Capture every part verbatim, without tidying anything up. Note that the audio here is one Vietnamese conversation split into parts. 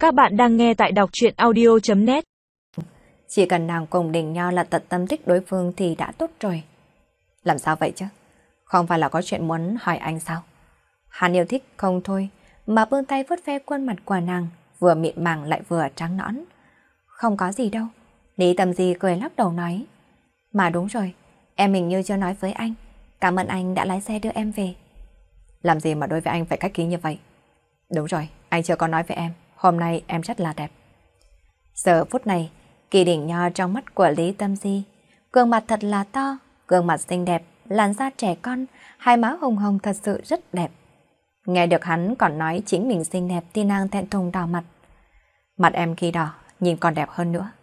Các bạn đang nghe tại đọc truyện audio chấm net. Chỉ cần nàng cùng Đình Nho là tận tâm thích đối phương thì đã tốt rồi. Làm sao vậy chứ? Không phải là có chuyện muốn hỏi anh sao? Hắn yêu thích không thôi, mà vươn tay vuốt ve khuôn mặt của nàng, vừa mịn màng lại vừa trắng nõn. Không có gì đâu. Lý Tâm Di cười lắc đầu nói. Mà đúng rồi, em hình như chưa nói với anh. Cảm ơn anh đã lái xe đưa em về. Làm gì mà đối với anh phải khách khí như vậy? Đúng rồi, anh chưa có nói với em. Hôm nay em rất là đẹp. Giờ phút này, Kỳ Đình Nho trong mắt của Lý Tâm Di, gương mặt thật là to, gương mặt xinh đẹp, làn da trẻ con, hai má hồng hồng thật sự rất đẹp. Nghe được hắn còn nói chính mình xinh đẹp thì nàng thẹn thùng đỏ mặt. Mặt em khi đỏ, nhìn còn đẹp hơn nữa.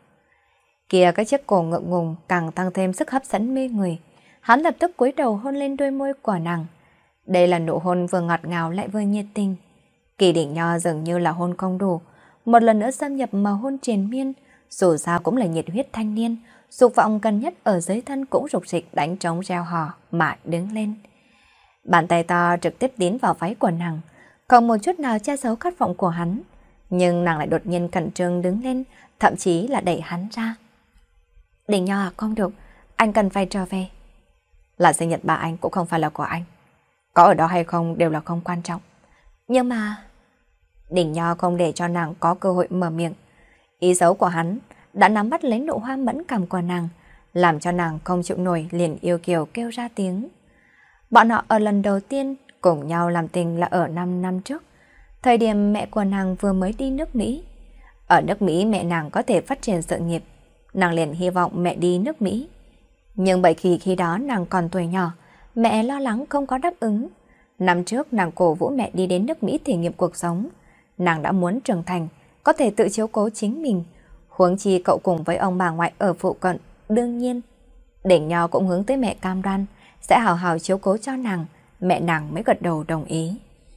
Kìa cái chiếc cổ ngượng ngùng càng tăng thêm sức hấp dẫn mê người. Hắn lập tức cúi đầu hôn lên đôi môi của nàng. Đây là nụ hôn vừa ngọt ngào lại vừa nhiệt tình. Kỳ Đình Nho dường như là hôn không đủ, một lần nữa xâm nhập mà hôn triền miên, dù sao cũng là nhiệt huyết thanh niên, dục vọng cần nhất ở dưới thân cũng rục rịch đánh trống reo hò mà đứng lên. Bàn tay to trực tiếp tiến vào váy của nàng, không một chút nào che giấu khát vọng của hắn, nhưng nàng lại đột nhiên khẩn trương đứng lên, thậm chí là đẩy hắn ra. Đình Nho à, không được, anh cần phải trở về. Là sinh nhật bà anh cũng không phải là của anh, có ở đó hay không đều là không quan trọng. Nhưng mà... Đình Nho không để cho nàng có cơ hội mở miệng. Ý xấu của hắn đã nắm bắt lấy nụ hoa mẫn cảm của nàng, làm cho nàng không chịu nổi liền yêu kiều kêu ra tiếng. Bọn họ ở lần đầu tiên cùng nhau làm tình là ở năm năm trước, thời điểm mẹ của nàng vừa mới đi nước Mỹ. Ở nước Mỹ mẹ nàng có thể phát triển sự nghiệp, nàng liền hy vọng mẹ đi nước Mỹ. Nhưng bởi khi khi đó nàng còn tuổi nhỏ, mẹ lo lắng không có đáp ứng. Năm trước nàng cổ vũ mẹ đi đến nước Mỹ thể nghiệm cuộc sống. Nàng đã muốn trưởng thành, có thể tự chiếu cố chính mình. Huống chi cậu cùng với ông bà ngoại ở phụ cận, đương nhiên. Đình Nho cũng hướng tới mẹ cam đoan, sẽ hào hào chiếu cố cho nàng, mẹ nàng mới gật đầu đồng ý.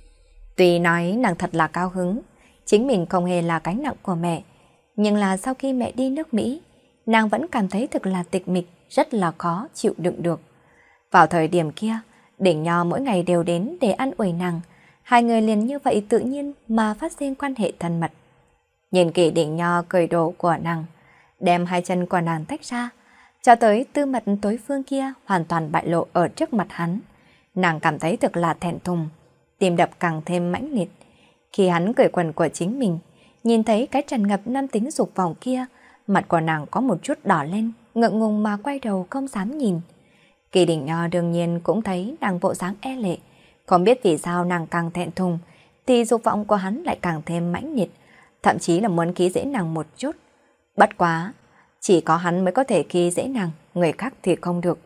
Tuy nói nàng thật là cao hứng, chính mình không hề là gánh nặng của mẹ, nhưng là sau khi mẹ đi nước Mỹ, nàng vẫn cảm thấy thực là tịch mịch, rất là khó chịu đựng được. Vào thời điểm kia, Đình Nho mỗi ngày đều đến để ăn ủi nàng, hai người liền như vậy tự nhiên mà phát sinh quan hệ thân mật. Nhìn Kỳ Đình Nho cười đổ của nàng, đem hai chân của nàng tách ra, cho tới tư mật tối phương kia hoàn toàn bại lộ ở trước mặt hắn. Nàng cảm thấy thực là thẹn thùng, tim đập càng thêm mãnh liệt. Khi hắn cởi quần của chính mình, nhìn thấy cái tràn ngập nam tính dục vọng kia, mặt của nàng có một chút đỏ lên, ngượng ngùng mà quay đầu không dám nhìn. Kỳ Đình Nho đương nhiên cũng thấy nàng bộ dáng e lệ, không biết vì sao nàng càng thẹn thùng, thì dục vọng của hắn lại càng thêm mãnh liệt, thậm chí là muốn khí dễ nàng một chút. Bất quá, chỉ có hắn mới có thể khí dễ nàng, người khác thì không được.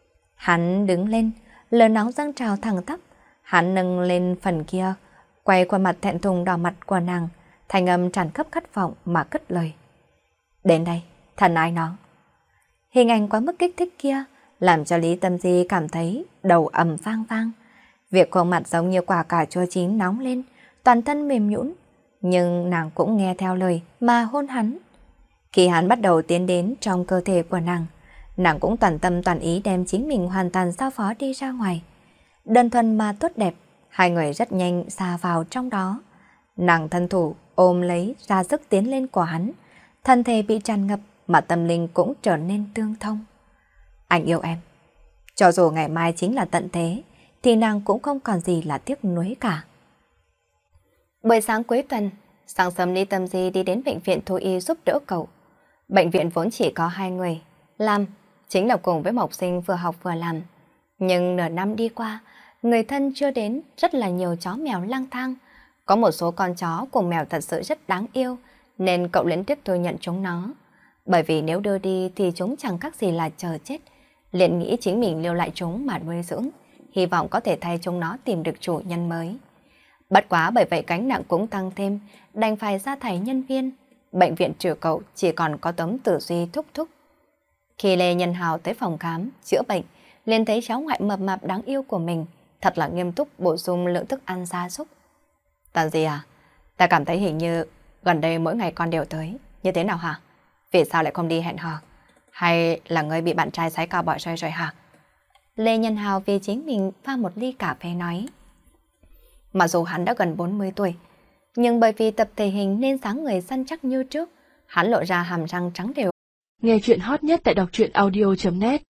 Hắn đứng lên, lờ nóng dâng trào thẳng tắp, hắn nâng lên phần kia, quay qua mặt thẹn thùng đỏ mặt của nàng, thanh âm tràn khắp khát vọng mà cất lời. Đến đây, thần ái nó. Hình ảnh quá mức kích thích kia, làm cho Lý Tâm Di cảm thấy đầu ầm vang vang. Việc khuôn mặt giống như quả cà chua chín nóng lên, toàn thân mềm nhũn, nhưng nàng cũng nghe theo lời mà hôn hắn. Khi hắn bắt đầu tiến đến trong cơ thể của nàng, nàng cũng toàn tâm toàn ý đem chính mình hoàn toàn giao phó đi ra ngoài. Đơn thuần mà tốt đẹp, hai người rất nhanh xa vào trong đó. Nàng thân thủ ôm lấy ra sức tiến lên của hắn, thân thể bị tràn ngập mà tâm linh cũng trở nên tương thông. Anh yêu em. Cho dù ngày mai chính là tận thế, thì nàng cũng không còn gì là tiếc nuối cả. Buổi sáng cuối tuần, sáng sớm Lý Tâm Di đi đến bệnh viện thú y giúp đỡ cậu. Bệnh viện vốn chỉ có hai người, làm chính là cùng với một học sinh vừa học vừa làm. Nhưng nửa năm đi qua, người thân chưa đến, rất là nhiều chó mèo lang thang. Có một số con chó cùng mèo thật sự rất đáng yêu, nên cậu liên tiếp thu nhận chúng nó. Bởi vì nếu đưa đi thì chúng chẳng khác gì là chờ chết. Liền nghĩ chính mình lưu lại chúng mà nuôi dưỡng, hy vọng có thể thay chúng nó tìm được chủ nhân mới. Bất quá bởi vậy gánh nặng cũng tăng thêm, đành phải sa thải nhân viên. Bệnh viện trừ cậu chỉ còn có Tống Tử Duy thúc thúc. Khi Lê Nhân Hào tới phòng khám, chữa bệnh, liền thấy cháu ngoại mập mạp đáng yêu của mình, thật là nghiêm túc bổ sung lượng thức ăn gia súc. Tàn gì à? Ta cảm thấy hình như gần đây mỗi ngày con đều tới. Như thế nào hả? Vì sao lại không đi hẹn hò? Hay là ngươi bị bạn trai sái cao bỏ rơi rồi hả? Lê Nhân Hào vì chính mình pha một ly cà phê nói. Mặc dù hắn đã gần bốn mươi tuổi, Nhưng bởi vì tập thể hình nên dáng người săn chắc như trước, hắn lộ ra hàm răng trắng đều. Nghe chuyện hot nhất tại đọc truyện audio chấm net